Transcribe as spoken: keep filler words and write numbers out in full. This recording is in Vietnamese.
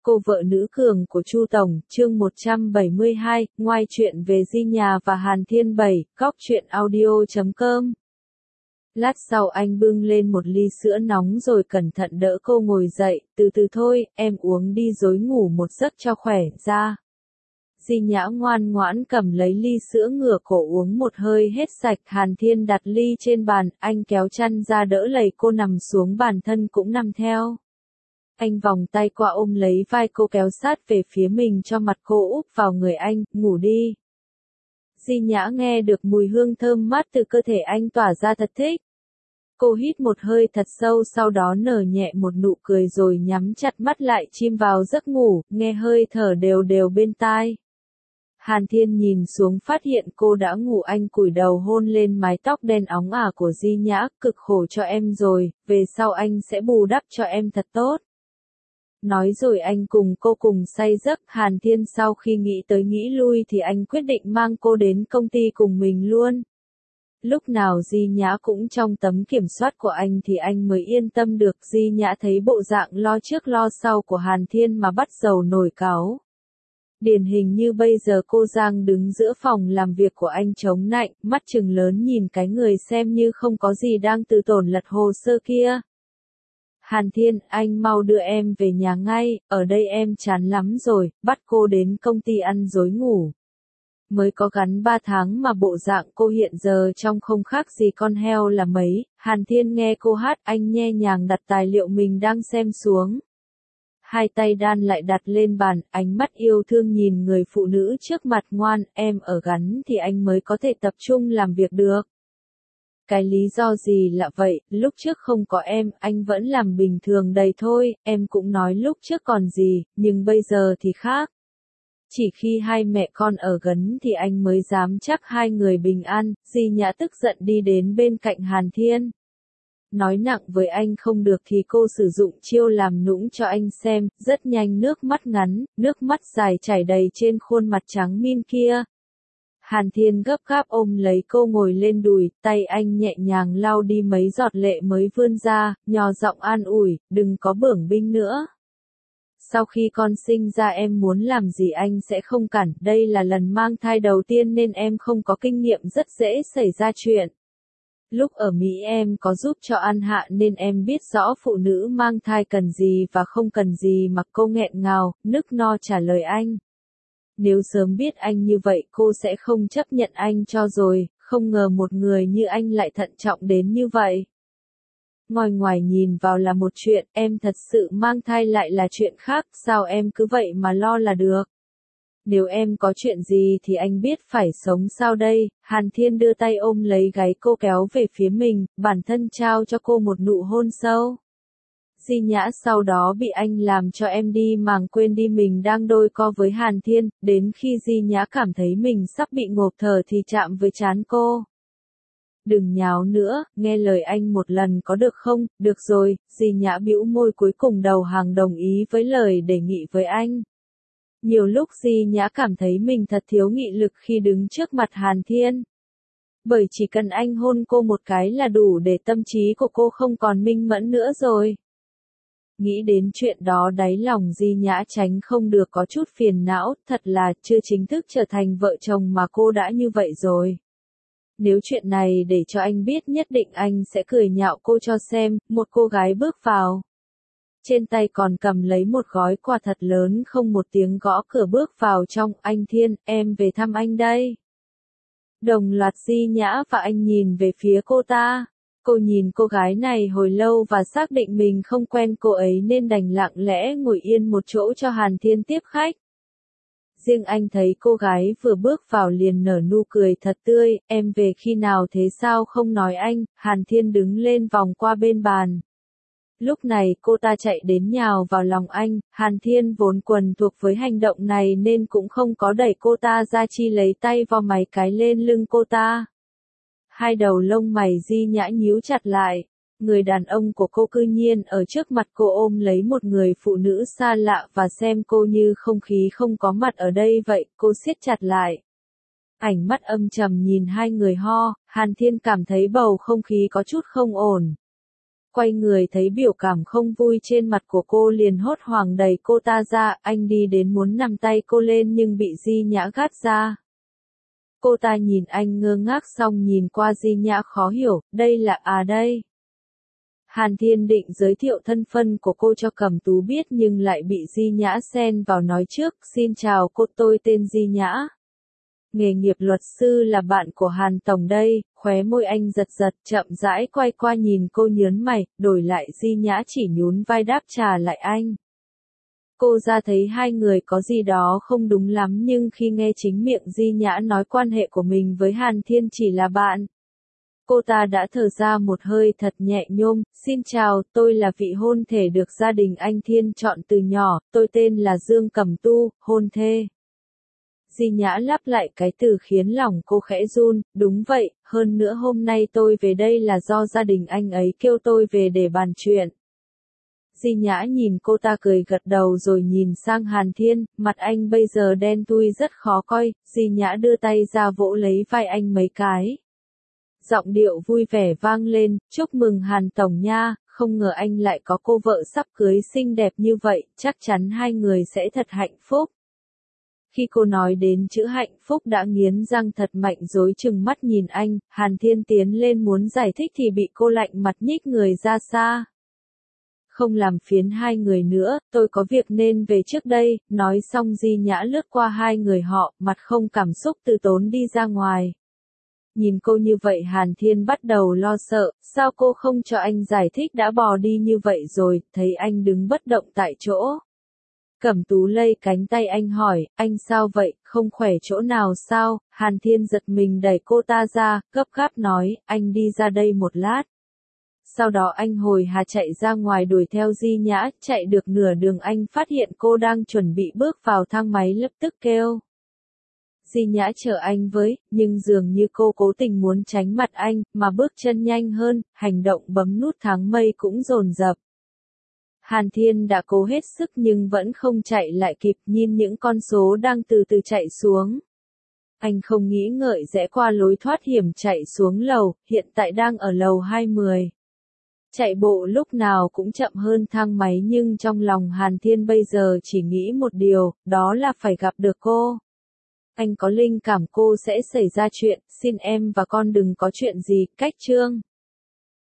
Cô vợ nữ cường của Chu Tổng, chương một trăm bảy mươi hai, ngoài chuyện về Di Nhà và Hàn Thiên bảy, góc truyện audio chấm com. Lát sau anh bưng lên một ly sữa nóng rồi cẩn thận đỡ cô ngồi dậy, từ từ thôi, em uống đi rồi ngủ một giấc cho khỏe ra. Di Nhã ngoan ngoãn cầm lấy ly sữa ngửa cổ uống một hơi hết sạch. Hàn Thiên đặt ly trên bàn, anh kéo chăn ra đỡ lầy cô nằm xuống, bản thân cũng nằm theo. Anh vòng tay qua ôm lấy vai cô kéo sát về phía mình cho mặt cô úp vào người anh, ngủ đi. Di Nhã nghe được mùi hương thơm mát từ cơ thể anh tỏa ra thật thích. Cô hít một hơi thật sâu, sau đó nở nhẹ một nụ cười rồi nhắm chặt mắt lại chìm vào giấc ngủ, nghe hơi thở đều đều bên tai. Hàn Thiên nhìn xuống phát hiện cô đã ngủ, anh cúi đầu hôn lên mái tóc đen óng ả của Di Nhã, cực khổ cho em rồi, về sau anh sẽ bù đắp cho em thật tốt. Nói rồi anh cùng cô cùng say giấc. Hàn Thiên sau khi nghĩ tới nghĩ lui thì anh quyết định mang cô đến công ty cùng mình luôn. Lúc nào Di Nhã cũng trong tấm kiểm soát của anh thì anh mới yên tâm được. Di Nhã thấy bộ dạng lo trước lo sau của Hàn Thiên mà bắt dầu nổi cáu. Điển hình như bây giờ cô Giang đứng giữa phòng làm việc của anh chống nạnh, mắt trừng lớn nhìn cái người xem như không có gì đang từ tốn lật hồ sơ kia. Hàn Thiên, anh mau đưa em về nhà ngay, ở đây em chán lắm rồi, bắt cô đến công ty ăn dối ngủ. Mới có gắn ba tháng mà bộ dạng cô hiện giờ trông không khác gì con heo là mấy. Hàn Thiên nghe cô hát, anh nhẹ nhàng đặt tài liệu mình đang xem xuống. Hai tay đan lại đặt lên bàn, ánh mắt yêu thương nhìn người phụ nữ trước mặt. Ngoan, em ở gắn thì anh mới có thể tập trung làm việc được. Cái lý do gì lạ vậy, lúc trước không có em, anh vẫn làm bình thường đầy thôi, em cũng nói lúc trước còn gì, nhưng bây giờ thì khác. Chỉ khi hai mẹ con ở gần thì anh mới dám chắc hai người bình an. Di Nhã tức giận đi đến bên cạnh Hàn Thiên. Nói nặng với anh không được thì cô sử dụng chiêu làm nũng cho anh xem, rất nhanh nước mắt ngắn, nước mắt dài chảy đầy trên khuôn mặt trắng min kia. Hàn Thiên gấp gáp ôm lấy cô ngồi lên đùi, tay anh nhẹ nhàng lau đi mấy giọt lệ mới vươn ra, nhỏ giọng an ủi, đừng có bướng binh nữa. Sau khi con sinh ra em muốn làm gì anh sẽ không cản, đây là lần mang thai đầu tiên nên em không có kinh nghiệm, rất dễ xảy ra chuyện. Lúc ở Mỹ em có giúp cho An Hạ nên em biết rõ phụ nữ mang thai cần gì và không cần gì, mà cô nghẹn ngào, nức no trả lời anh. Nếu sớm biết anh như vậy cô sẽ không chấp nhận anh cho rồi, không ngờ một người như anh lại thận trọng đến như vậy. Ngồi ngoài nhìn vào là một chuyện, em thật sự mang thai lại là chuyện khác, sao em cứ vậy mà lo là được. Nếu em có chuyện gì thì anh biết phải sống sao đây. Hàn Thiên đưa tay ôm lấy gáy cô kéo về phía mình, bản thân trao cho cô một nụ hôn sâu. Di Nhã sau đó bị anh làm cho em đi màng quên đi mình đang đôi co với Hàn Thiên, đến khi Di Nhã cảm thấy mình sắp bị ngộp thở thì chạm với trán cô. Đừng nháo nữa, nghe lời anh một lần có được không? Được rồi, Di Nhã bĩu môi, cuối cùng đầu hàng đồng ý với lời đề nghị với anh. Nhiều lúc Di Nhã cảm thấy mình thật thiếu nghị lực khi đứng trước mặt Hàn Thiên. Bởi chỉ cần anh hôn cô một cái là đủ để tâm trí của cô không còn minh mẫn nữa rồi. Nghĩ đến chuyện đó đáy lòng Di Nhã tránh không được có chút phiền não, thật là chưa chính thức trở thành vợ chồng mà cô đã như vậy rồi. Nếu chuyện này để cho anh biết nhất định anh sẽ cười nhạo cô cho xem. Một cô gái bước vào. Trên tay còn cầm lấy một gói quà thật lớn, không một tiếng gõ cửa bước vào trong. Anh Thiên, em về thăm anh đây. Đồng loạt Di Nhã và anh nhìn về phía cô ta. Cô nhìn cô gái này hồi lâu và xác định mình không quen cô ấy nên đành lặng lẽ ngồi yên một chỗ cho Hàn Thiên tiếp khách. Riêng anh thấy cô gái vừa bước vào liền nở nụ cười thật tươi, em về khi nào thế sao không nói anh? Hàn Thiên đứng lên vòng qua bên bàn. Lúc này cô ta chạy đến nhào vào lòng anh. Hàn Thiên vốn quần thuộc với hành động này nên cũng không có đẩy cô ta ra, chi lấy tay vo mấy cái lên lưng cô ta. Hai đầu lông mày Di Nhã nhíu chặt lại. Người đàn ông của cô cư nhiên ở trước mặt cô ôm lấy một người phụ nữ xa lạ và xem cô như không khí không có mặt ở đây vậy, cô siết chặt lại. Ánh mắt âm trầm nhìn hai người ho, Hàn Thiên cảm thấy bầu không khí có chút không ổn. Quay người thấy biểu cảm không vui trên mặt của cô liền hốt hoảng đẩy cô ta ra, anh đi đến muốn nắm tay cô lên nhưng bị Di Nhã gạt ra. Cô ta nhìn anh ngơ ngác xong nhìn qua Di Nhã khó hiểu, đây là à đây. Hàn Thiên định giới thiệu thân phận của cô cho Cẩm Tú biết nhưng lại bị Di Nhã xen vào nói trước, xin chào cô, tôi tên Di Nhã. Nghề nghiệp luật sư là bạn của Hàn Tổng đây, khóe môi anh giật giật, chậm rãi quay qua nhìn cô nhớn mày, đổi lại Di Nhã chỉ nhún vai đáp trả lại anh. Cô ra thấy hai người có gì đó không đúng lắm nhưng khi nghe chính miệng Di Nhã nói quan hệ của mình với Hàn Thiên chỉ là bạn. Cô ta đã thở ra một hơi thật nhẹ nhôm, xin chào, tôi là vị hôn thê được gia đình anh Thiên chọn từ nhỏ, tôi tên là Dương Cẩm Tu, hôn thê. Di Nhã lắp lại cái từ khiến lòng cô khẽ run, đúng vậy, hơn nữa hôm nay tôi về đây là do gia đình anh ấy kêu tôi về để bàn chuyện. Di Nhã nhìn cô ta cười gật đầu rồi nhìn sang Hàn Thiên, mặt anh bây giờ đen thui rất khó coi, Di Nhã đưa tay ra vỗ lấy vai anh mấy cái. Giọng điệu vui vẻ vang lên, chúc mừng Hàn Tổng nha, không ngờ anh lại có cô vợ sắp cưới xinh đẹp như vậy, chắc chắn hai người sẽ thật hạnh phúc. Khi cô nói đến chữ hạnh phúc đã nghiến răng thật mạnh rối chừng mắt nhìn anh, Hàn Thiên tiến lên muốn giải thích thì bị cô lạnh mặt nhích người ra xa. Không làm phiền hai người nữa, tôi có việc nên về trước đây, nói xong Di Nhã lướt qua hai người họ, mặt không cảm xúc từ tốn đi ra ngoài. Nhìn cô như vậy Hàn Thiên bắt đầu lo sợ, sao cô không cho anh giải thích đã bỏ đi như vậy rồi, thấy anh đứng bất động tại chỗ. Cẩm Tú lay cánh tay anh hỏi, anh sao vậy, không khỏe chỗ nào sao, Hàn Thiên giật mình đẩy cô ta ra, gấp gáp nói, anh đi ra đây một lát. Sau đó anh hồi hà chạy ra ngoài đuổi theo Di Nhã, chạy được nửa đường anh phát hiện cô đang chuẩn bị bước vào thang máy lập tức kêu. Di Nhã chờ anh với, nhưng dường như cô cố tình muốn tránh mặt anh, mà bước chân nhanh hơn, hành động bấm nút thang mây cũng dồn dập. Hàn Thiên đã cố hết sức nhưng vẫn không chạy lại kịp nhìn những con số đang từ từ chạy xuống. Anh không nghĩ ngợi rẽ qua lối thoát hiểm chạy xuống lầu, hiện tại đang ở lầu hai mươi. Chạy bộ lúc nào cũng chậm hơn thang máy nhưng trong lòng Hàn Thiên bây giờ chỉ nghĩ một điều, đó là phải gặp được cô. Anh có linh cảm cô sẽ xảy ra chuyện, xin em và con đừng có chuyện gì, cách chương.